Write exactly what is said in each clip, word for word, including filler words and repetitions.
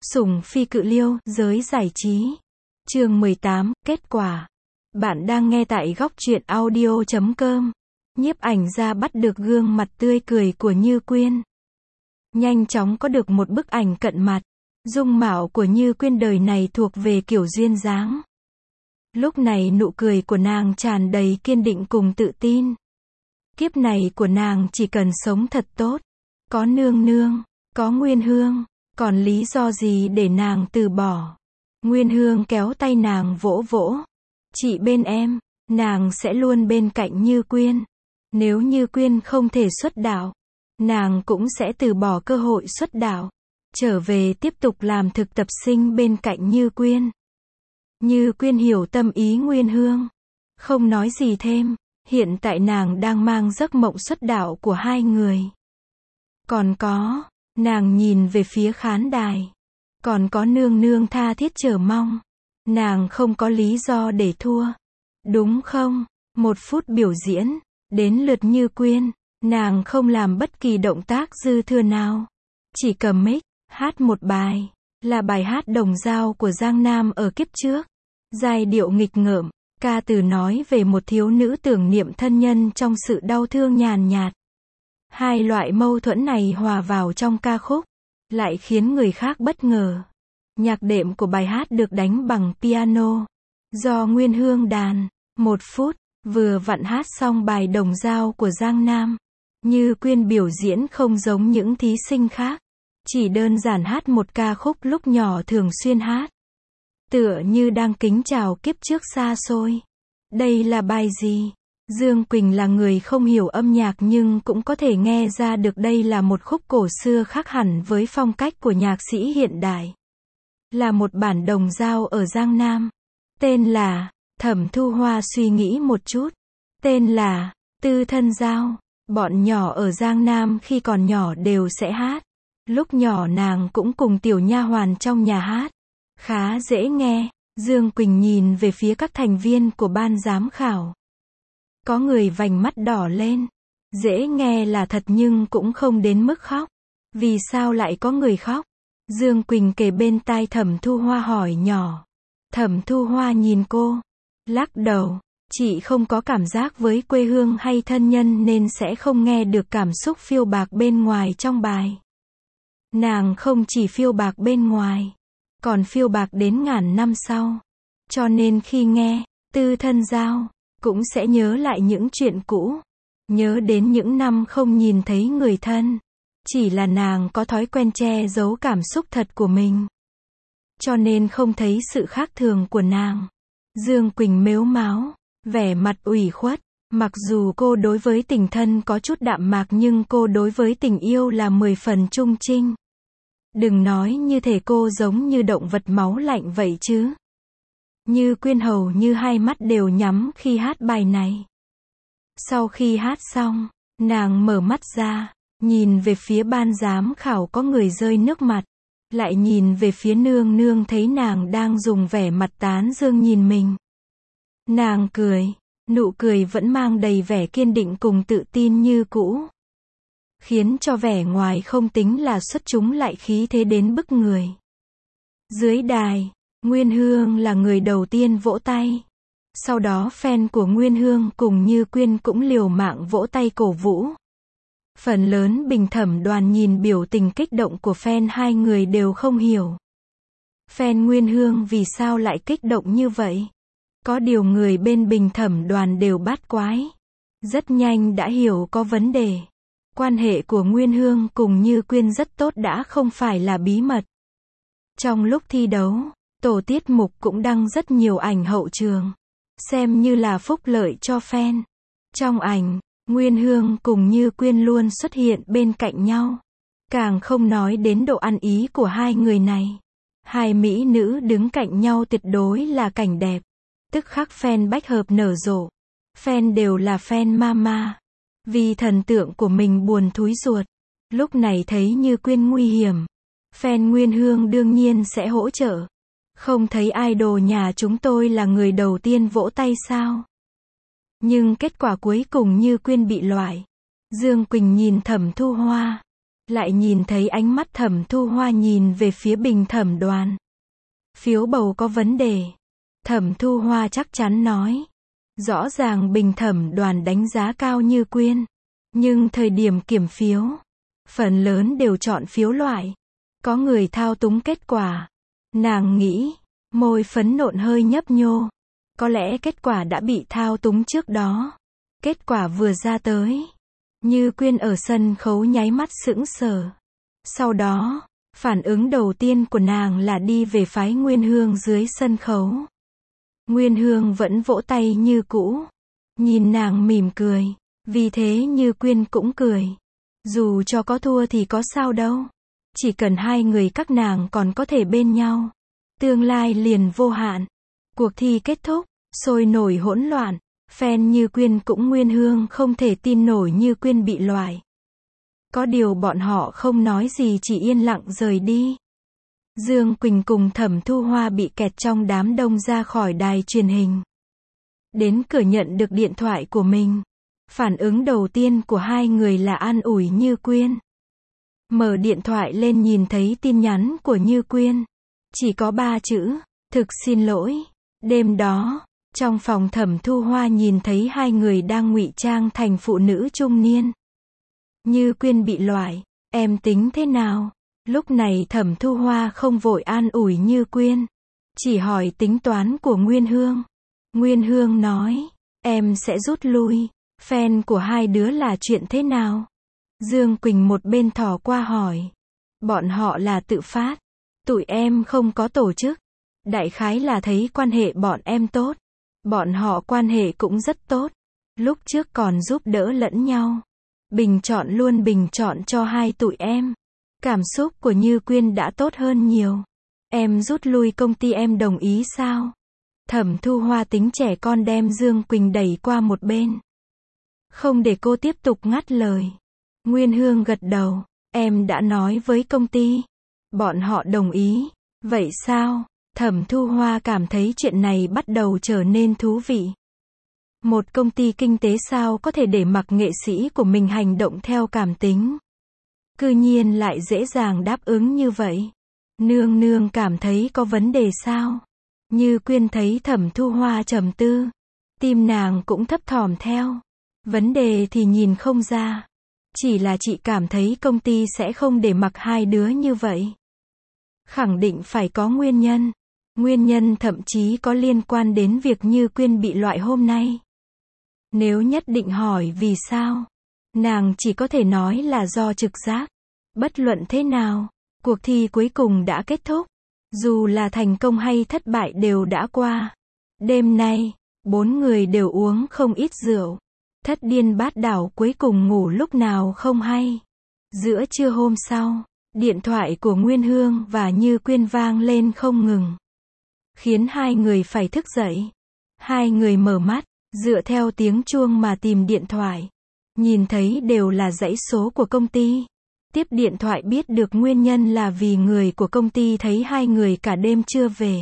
Sủng phi cự liêu, giới giải trí. Chương mười tám, kết quả. Bạn đang nghe tại góc truyện audio chấm com. Nhiếp ảnh gia bắt được gương mặt tươi cười của Như Quyên. Nhanh chóng có được một bức ảnh cận mặt. Dung mạo của Như Quyên đời này thuộc về kiểu duyên dáng. Lúc này nụ cười của nàng tràn đầy kiên định cùng tự tin. Kiếp này của nàng chỉ cần sống thật tốt. Có nương nương, có Nguyên Hương, còn lý do gì để nàng từ bỏ. Nguyên Hương kéo tay nàng vỗ vỗ. Chị bên em, nàng sẽ luôn bên cạnh Như Quyên. Nếu Như Quyên không thể xuất đạo, nàng cũng sẽ từ bỏ cơ hội xuất đạo, trở về tiếp tục làm thực tập sinh bên cạnh Như Quyên. Như Quyên hiểu tâm ý Nguyên Hương, không nói gì thêm. Hiện tại nàng đang mang giấc mộng xuất đạo của hai người. Còn có, nàng nhìn về phía khán đài. Còn có nương nương tha thiết chờ mong. Nàng không có lý do để thua. Đúng không? Một phút biểu diễn, đến lượt Như Quyên. Nàng không làm bất kỳ động tác dư thừa nào. Chỉ cầm mic, hát một bài. Là bài hát Đồng Dao của Giang Nam ở kiếp trước. Giai điệu nghịch ngợm. Ca từ nói về một thiếu nữ tưởng niệm thân nhân trong sự đau thương nhàn nhạt. Hai loại mâu thuẫn này hòa vào trong ca khúc, lại khiến người khác bất ngờ. Nhạc đệm của bài hát được đánh bằng piano, do Nguyên Hương đàn. Một phút, vừa vặn hát xong bài Đồng Dao của Giang Nam. Như Quyên biểu diễn không giống những thí sinh khác. Chỉ đơn giản hát một ca khúc lúc nhỏ thường xuyên hát. Tựa như đang kính chào kiếp trước xa xôi. Đây là bài gì? Dương Quỳnh là người không hiểu âm nhạc nhưng cũng có thể nghe ra được đây là một khúc cổ xưa khác hẳn với phong cách của nhạc sĩ hiện đại. Là một bản đồng dao ở Giang Nam. Tên là, Thẩm Thu Hoa suy nghĩ một chút. Tên là, Tư Thân Dao. Bọn nhỏ ở Giang Nam khi còn nhỏ đều sẽ hát. Lúc nhỏ nàng cũng cùng tiểu nha hoàn trong nhà hát. Khá dễ nghe. Dương Quỳnh nhìn về phía các thành viên của ban giám khảo. Có người vành mắt đỏ lên. Dễ nghe là thật nhưng cũng không đến mức khóc. Vì sao lại có người khóc? Dương Quỳnh kề bên tai Thẩm Thu Hoa hỏi nhỏ. Thẩm Thu Hoa nhìn cô. Lắc đầu. Chị không có cảm giác với quê hương hay thân nhân nên sẽ không nghe được cảm xúc phiêu bạc bên ngoài trong bài. Nàng không chỉ phiêu bạc bên ngoài, còn phiêu bạc đến ngàn năm sau. Cho nên khi nghe Tư Thân Dao, cũng sẽ nhớ lại những chuyện cũ. Nhớ đến những năm không nhìn thấy người thân. Chỉ là nàng có thói quen che giấu cảm xúc thật của mình. Cho nên không thấy sự khác thường của nàng. Dương Quỳnh mếu máo, vẻ mặt ủy khuất. Mặc dù cô đối với tình thân có chút đạm mạc nhưng cô đối với tình yêu là mười phần trung trinh. Đừng nói như thể cô giống như động vật máu lạnh vậy chứ. Như Quyên hầu như hai mắt đều nhắm khi hát bài này. Sau khi hát xong, nàng mở mắt ra, nhìn về phía ban giám khảo có người rơi nước mặt. Lại nhìn về phía nương nương thấy nàng đang dùng vẻ mặt tán dương nhìn mình. Nàng cười, nụ cười vẫn mang đầy vẻ kiên định cùng tự tin như cũ. Khiến cho vẻ ngoài không tính là xuất chúng lại khí thế đến bức người. Dưới đài, Nguyên Hương là người đầu tiên vỗ tay. Sau đó fan của Nguyên Hương cùng Như Quyên cũng liều mạng vỗ tay cổ vũ. Phần lớn bình thẩm đoàn nhìn biểu tình kích động của fan hai người đều không hiểu. Fan Nguyên Hương vì sao lại kích động như vậy? Có điều người bên bình thẩm đoàn đều bát quái. Rất nhanh đã hiểu có vấn đề. Quan hệ của Nguyên Hương cùng Như Quyên rất tốt đã không phải là bí mật. Trong lúc thi đấu, tổ tiết mục cũng đăng rất nhiều ảnh hậu trường. Xem như là phúc lợi cho fan. Trong ảnh, Nguyên Hương cùng Như Quyên luôn xuất hiện bên cạnh nhau. Càng không nói đến độ ăn ý của hai người này. Hai mỹ nữ đứng cạnh nhau tuyệt đối là cảnh đẹp. Tức khắc fan bách hợp nở rộ. Fan đều là fan mama. Vì thần tượng của mình buồn thúi ruột. Lúc này thấy Như Quyên nguy hiểm. Fan Nguyên Hương đương nhiên sẽ hỗ trợ. Không thấy idol nhà chúng tôi là người đầu tiên vỗ tay sao? Nhưng kết quả cuối cùng Như Quyên bị loại. Dương Quỳnh nhìn Thẩm Thu Hoa. lại nhìn thấy ánh mắt Thẩm Thu Hoa nhìn về phía Bình Thẩm Đoàn. Phiếu bầu có vấn đề. Thẩm Thu Hoa chắc chắn nói. Rõ ràng Bình Thẩm Đoàn đánh giá cao Như Quyên. Nhưng thời điểm kiểm phiếu, phần lớn đều chọn phiếu loại. Có người thao túng kết quả. Nàng nghĩ, môi phấn nộn hơi nhấp nhô. Có lẽ kết quả đã bị thao túng trước đó. Kết quả vừa ra tới. Như Quyên ở sân khấu nháy mắt sững sờ. Sau đó, phản ứng đầu tiên của nàng là đi về phái Nguyên Hương dưới sân khấu. Nguyên Hương vẫn vỗ tay như cũ. Nhìn nàng mỉm cười. Vì thế Như Quyên cũng cười. Dù cho có thua thì có sao đâu. Chỉ cần hai người các nàng còn có thể bên nhau. Tương lai liền vô hạn. Cuộc thi kết thúc, sôi nổi hỗn loạn. Fan Như Quyên cũng Nguyên Hương không thể tin nổi Như Quyên bị loại. Có điều bọn họ không nói gì, chỉ yên lặng rời đi. Dương Quỳnh cùng Thẩm Thu Hoa bị kẹt trong đám đông ra khỏi đài truyền hình. Đến cửa nhận được điện thoại của mình. Phản ứng đầu tiên của hai người là an ủi Như Quyên. Mở điện thoại lên nhìn thấy tin nhắn của Như Quyên. Chỉ có ba chữ, thực xin lỗi. Đêm đó, trong phòng Thẩm Thu Hoa nhìn thấy hai người đang ngụy trang thành phụ nữ trung niên. Như Quyên bị loại, em tính thế nào? Lúc này Thẩm Thu Hoa không vội an ủi Như Quyên. Chỉ hỏi tính toán của Nguyên Hương. Nguyên Hương nói, em sẽ rút lui. Fan của hai đứa là chuyện thế nào? Dương Quỳnh một bên thò qua hỏi. Bọn họ là tự phát. Tụi em không có tổ chức. Đại khái là thấy quan hệ bọn em tốt. Bọn họ quan hệ cũng rất tốt. Lúc trước còn giúp đỡ lẫn nhau. Bình chọn luôn bình chọn cho hai tụi em. Cảm xúc của Như Quyên đã tốt hơn nhiều. Em rút lui công ty em đồng ý sao? Thẩm Thu Hoa tính trẻ con đem Dương Quỳnh đẩy qua một bên. Không để cô tiếp tục ngắt lời. Nguyên Hương gật đầu. Em đã nói với công ty. Bọn họ đồng ý. Vậy sao? Thẩm Thu Hoa cảm thấy chuyện này bắt đầu trở nên thú vị. Một công ty kinh tế sao có thể để mặc nghệ sĩ của mình hành động theo cảm tính. Cư nhiên lại dễ dàng đáp ứng như vậy. Nương nương cảm thấy có vấn đề sao? Như Quyên thấy Thẩm Thu Hoa trầm tư. Tim nàng cũng thấp thỏm theo. Vấn đề thì nhìn không ra. Chỉ là chị cảm thấy công ty sẽ không để mặc hai đứa như vậy. Khẳng định phải có nguyên nhân. Nguyên nhân thậm chí có liên quan đến việc Như Quyên bị loại hôm nay. Nếu nhất định hỏi vì sao, nàng chỉ có thể nói là do trực giác. Bất luận thế nào, cuộc thi cuối cùng đã kết thúc. Dù là thành công hay thất bại đều đã qua. Đêm nay, bốn người đều uống không ít rượu. Thất điên bát đảo cuối cùng ngủ lúc nào không hay. Giữa trưa hôm sau, điện thoại của Nguyên Hương và Như Quyên vang lên không ngừng. Khiến hai người phải thức dậy. Hai người mở mắt, dựa theo tiếng chuông mà tìm điện thoại. Nhìn thấy đều là dãy số của công ty. Tiếp điện thoại biết được nguyên nhân là vì người của công ty thấy hai người cả đêm chưa về.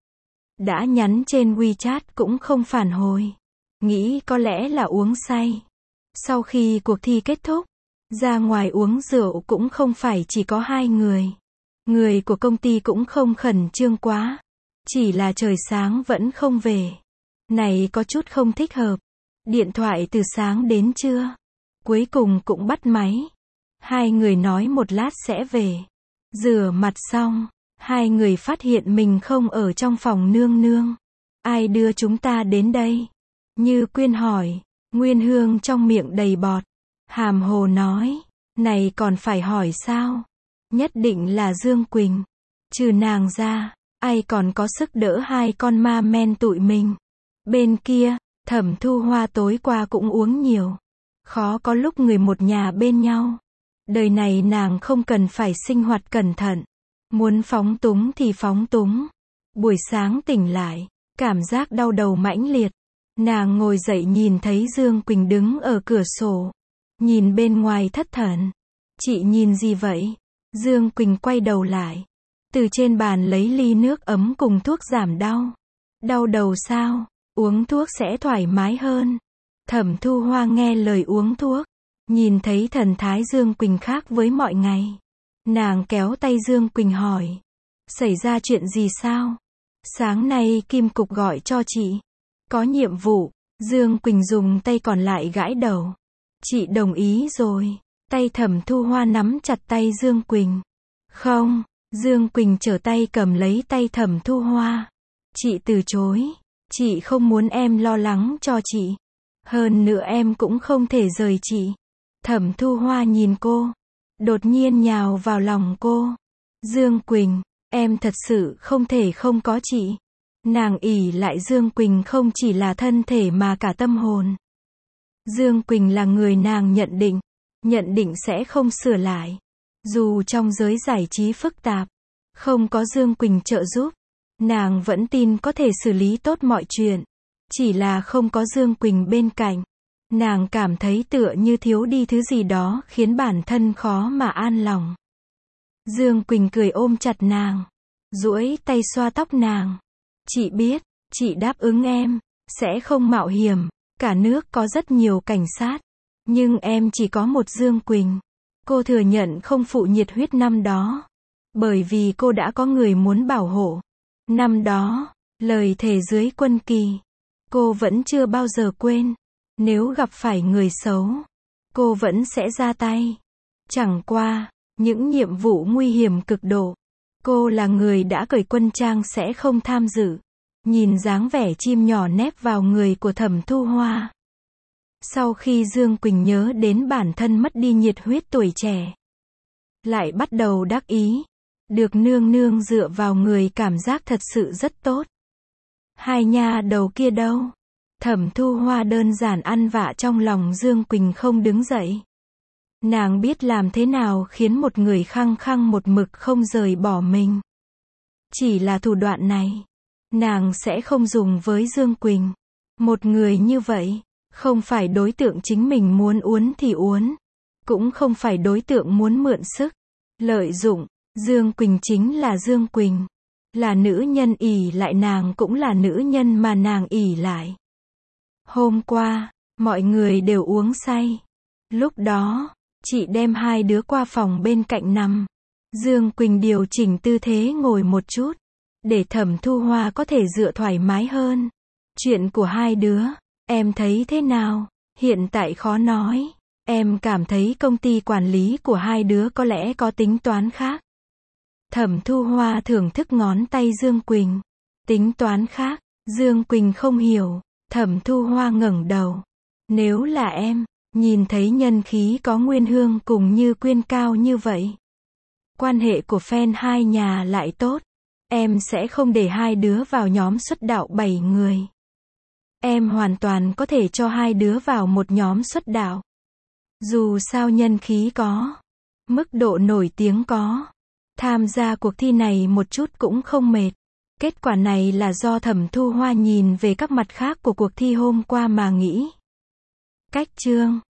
Đã nhắn trên WeChat cũng không phản hồi. Nghĩ có lẽ là uống say. Sau khi cuộc thi kết thúc, ra ngoài uống rượu cũng không phải chỉ có hai người. Người của công ty cũng không khẩn trương quá. Chỉ là trời sáng vẫn không về. Này có chút không thích hợp. Điện thoại từ sáng đến trưa. Cuối cùng cũng bắt máy. Hai người nói một lát sẽ về. Rửa mặt xong, hai người phát hiện mình không ở trong phòng nương nương. Ai đưa chúng ta đến đây? Như Quyên hỏi. Nguyên Hương trong miệng đầy bọt. Hàm hồ nói. Này còn phải hỏi sao? Nhất định là Dương Quỳnh. Trừ nàng ra, ai còn có sức đỡ hai con ma men tụi mình. Bên kia, Thẩm Thu Hoa tối qua cũng uống nhiều. Khó có lúc người một nhà bên nhau. Đời này nàng không cần phải sinh hoạt cẩn thận. Muốn phóng túng thì phóng túng. Buổi sáng tỉnh lại, cảm giác đau đầu mãnh liệt. Nàng ngồi dậy nhìn thấy Dương Quỳnh đứng ở cửa sổ. Nhìn bên ngoài thất thần. Chị nhìn gì vậy? Dương Quỳnh quay đầu lại. Từ trên bàn lấy ly nước ấm cùng thuốc giảm đau. Đau đầu sao? Uống thuốc sẽ thoải mái hơn. Thẩm Thu Hoa nghe lời uống thuốc. Nhìn thấy thần thái Dương Quỳnh khác với mọi ngày. Nàng kéo tay Dương Quỳnh hỏi. Xảy ra chuyện gì sao? Sáng nay Kim Cục gọi cho chị. Có nhiệm vụ. Dương Quỳnh dùng tay còn lại gãi đầu. Chị đồng ý rồi. Tay Thẩm Thu Hoa nắm chặt tay Dương Quỳnh. Không. Dương Quỳnh trở tay cầm lấy tay Thẩm Thu Hoa. Chị từ chối. Chị không muốn em lo lắng cho chị. Hơn nữa em cũng không thể rời chị. Thẩm Thu Hoa nhìn cô. Đột nhiên nhào vào lòng cô. Dương Quỳnh, em thật sự không thể không có chị. Nàng ỷ lại Dương Quỳnh không chỉ là thân thể mà cả tâm hồn. Dương Quỳnh là người nàng nhận định. Nhận định sẽ không sửa lại. Dù trong giới giải trí phức tạp, không có Dương Quỳnh trợ giúp, nàng vẫn tin có thể xử lý tốt mọi chuyện. Chỉ là không có Dương Quỳnh bên cạnh, nàng cảm thấy tựa như thiếu đi thứ gì đó khiến bản thân khó mà an lòng. Dương Quỳnh cười ôm chặt nàng, duỗi tay xoa tóc nàng. Chị biết, chị đáp ứng em, sẽ không mạo hiểm, cả nước có rất nhiều cảnh sát, nhưng em chỉ có một Dương Quỳnh. Cô thừa nhận không phụ nhiệt huyết năm đó, bởi vì cô đã có người muốn bảo hộ. Năm đó, lời thề dưới quân kỳ, cô vẫn chưa bao giờ quên. Nếu gặp phải người xấu, cô vẫn sẽ ra tay. Chẳng qua, những nhiệm vụ nguy hiểm cực độ, cô là người đã cởi quân trang sẽ không tham dự. Nhìn dáng vẻ chim nhỏ nép vào người của Thẩm Thu Hoa. Sau khi Dương Quỳnh nhớ đến bản thân mất đi nhiệt huyết tuổi trẻ, lại bắt đầu đắc ý. Được nương nương dựa vào người cảm giác thật sự rất tốt. Hai nha đầu kia đâu? Thẩm Thu Hoa đơn giản ăn vạ trong lòng Dương Quỳnh không đứng dậy. Nàng biết làm thế nào khiến một người khăng khăng một mực không rời bỏ mình. Chỉ là thủ đoạn này, nàng sẽ không dùng với Dương Quỳnh. Một người như vậy, không phải đối tượng chính mình muốn uốn thì uốn, cũng không phải đối tượng muốn mượn sức, lợi dụng. Dương Quỳnh chính là Dương Quỳnh, là nữ nhân ỷ lại, nàng cũng là nữ nhân mà nàng ỷ lại. Hôm qua, mọi người đều uống say. Lúc đó, chị đem hai đứa qua phòng bên cạnh nằm. Dương Quỳnh điều chỉnh tư thế ngồi một chút, để Thẩm Thu Hoa có thể dựa thoải mái hơn. Chuyện của hai đứa, em thấy thế nào? Hiện tại khó nói. Em cảm thấy công ty quản lý của hai đứa có lẽ có tính toán khác. Thẩm Thu Hoa thưởng thức ngón tay Dương Quỳnh. Tính toán khác, Dương Quỳnh không hiểu. Thẩm Thu Hoa ngẩng đầu. Nếu là em, nhìn thấy nhân khí có Nguyên Hương cùng Như Quyên cao như vậy, quan hệ của fan hai nhà lại tốt, em sẽ không để hai đứa vào nhóm xuất đạo bảy người. Em hoàn toàn có thể cho hai đứa vào một nhóm xuất đạo. Dù sao nhân khí có, mức độ nổi tiếng có, tham gia cuộc thi này một chút cũng không mệt. Kết quả này là do Thẩm Thu Hoa nhìn về các mặt khác của cuộc thi hôm qua mà nghĩ. Cách chương